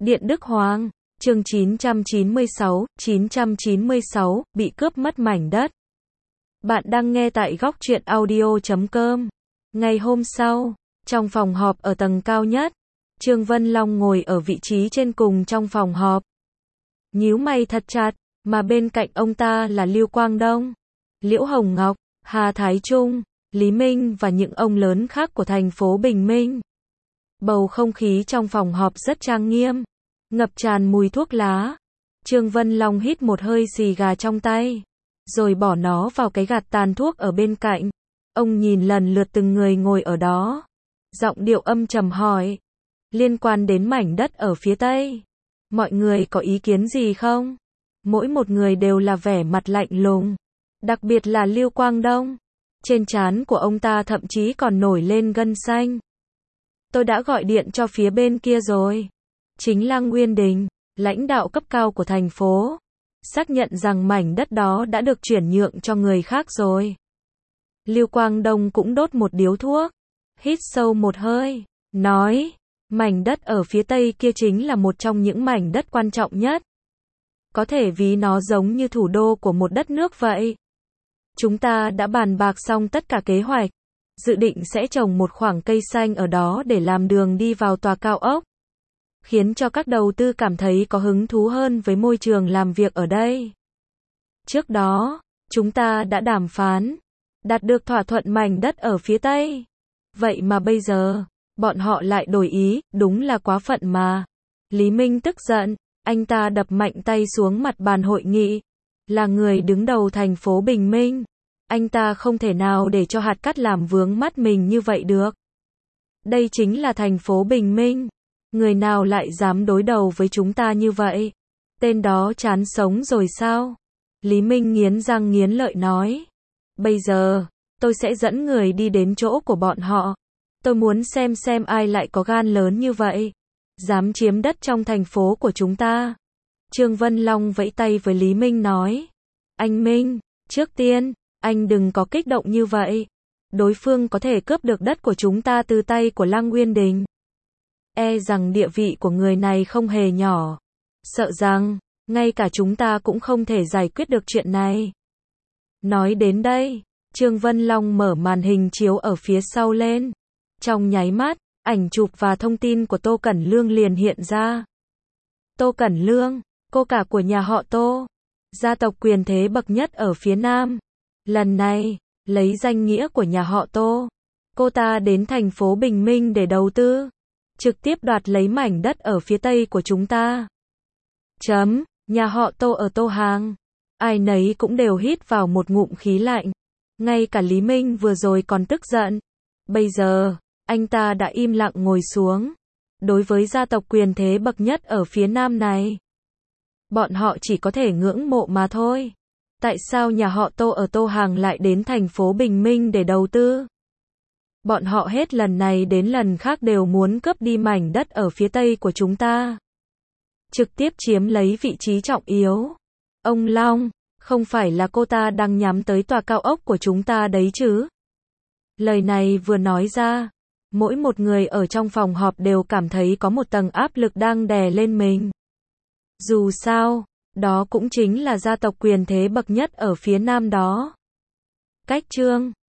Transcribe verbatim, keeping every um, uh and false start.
Điện Đức Hoàng, chương chín trăm chín mươi sáu, chín trăm chín mươi sáu, bị cướp mất mảnh đất. Bạn đang nghe tại góc truyện audio chấm com. Ngày hôm sau, trong phòng họp ở tầng cao nhất, Trương Vân Long ngồi ở vị trí trên cùng trong phòng họp. Nhíu mày thật chặt, mà bên cạnh ông ta là Lưu Quang Đông, Liễu Hồng Ngọc, Hà Thái Trung, Lý Minh và những ông lớn khác của thành phố Bình Minh. Bầu không khí trong phòng họp rất trang nghiêm, ngập tràn mùi thuốc lá. Trương Vân Long hít một hơi xì gà trong tay, rồi bỏ nó vào cái gạt tàn thuốc ở bên cạnh. Ông nhìn lần lượt từng người ngồi ở đó, giọng điệu âm trầm hỏi, liên quan đến mảnh đất ở phía Tây, mọi người có ý kiến gì không? Mỗi một người đều là vẻ mặt lạnh lùng, đặc biệt là Lưu Quang Đông. Trên trán của ông ta thậm chí còn nổi lên gân xanh. Tôi đã gọi điện cho phía bên kia rồi. Chính là Nguyên Đình, lãnh đạo cấp cao của thành phố, xác nhận rằng mảnh đất đó đã được chuyển nhượng cho người khác rồi. Lưu Quang Đông cũng đốt một điếu thuốc, hít sâu một hơi, nói, mảnh đất ở phía Tây kia chính là một trong những mảnh đất quan trọng nhất. Có thể ví nó giống như thủ đô của một đất nước vậy. Chúng ta đã bàn bạc xong tất cả kế hoạch, dự định sẽ trồng một khoảng cây xanh ở đó để làm đường đi vào tòa cao ốc, khiến cho các đầu tư cảm thấy có hứng thú hơn với môi trường làm việc ở đây. Trước đó, chúng ta đã đàm phán, đạt được thỏa thuận mảnh đất ở phía Tây. Vậy mà bây giờ, bọn họ lại đổi ý, đúng là quá phận mà. Lý Minh tức giận, anh ta đập mạnh tay xuống mặt bàn hội nghị. Là người đứng đầu thành phố Bình Minh, anh ta không thể nào để cho hạt cát làm vướng mắt mình như vậy được. Đây chính là thành phố Bình Minh. Người nào lại dám đối đầu với chúng ta như vậy? Tên đó chán sống rồi sao? Lý Minh nghiến răng nghiến lợi nói. Bây giờ, tôi sẽ dẫn người đi đến chỗ của bọn họ. Tôi muốn xem xem ai lại có gan lớn như vậy, dám chiếm đất trong thành phố của chúng ta. Trương Vân Long vẫy tay với Lý Minh nói. Anh Minh, trước tiên, anh đừng có kích động như vậy. Đối phương có thể cướp được đất của chúng ta từ tay của Lăng Nguyên Đình. E rằng địa vị của người này không hề nhỏ. Sợ rằng, ngay cả chúng ta cũng không thể giải quyết được chuyện này. Nói đến đây, Trương Vân Long mở màn hình chiếu ở phía sau lên. Trong nháy mắt, ảnh chụp và thông tin của Tô Cẩn Lương liền hiện ra. Tô Cẩn Lương, cô cả của nhà họ Tô, gia tộc quyền thế bậc nhất ở phía Nam. Lần này, lấy danh nghĩa của nhà họ Tô, cô ta đến thành phố Bình Minh để đầu tư, trực tiếp đoạt lấy mảnh đất ở phía Tây của chúng ta. Chấm, nhà họ Tô ở Tô Hàng. Ai nấy cũng đều hít vào một ngụm khí lạnh. Ngay cả Lý Minh vừa rồi còn tức giận. Bây giờ, anh ta đã im lặng ngồi xuống. Đối với gia tộc quyền thế bậc nhất ở phía Nam này, bọn họ chỉ có thể ngưỡng mộ mà thôi. Tại sao nhà họ Tô ở Tô Hàng lại đến thành phố Bình Minh để đầu tư? Bọn họ hết lần này đến lần khác đều muốn cướp đi mảnh đất ở phía Tây của chúng ta, trực tiếp chiếm lấy vị trí trọng yếu. Ông Long, không phải là cô ta đang nhắm tới tòa cao ốc của chúng ta đấy chứ? Lời này vừa nói ra, mỗi một người ở trong phòng họp đều cảm thấy có một tầng áp lực đang đè lên mình. Dù sao, đó cũng chính là gia tộc quyền thế bậc nhất ở phía Nam đó. Cách chương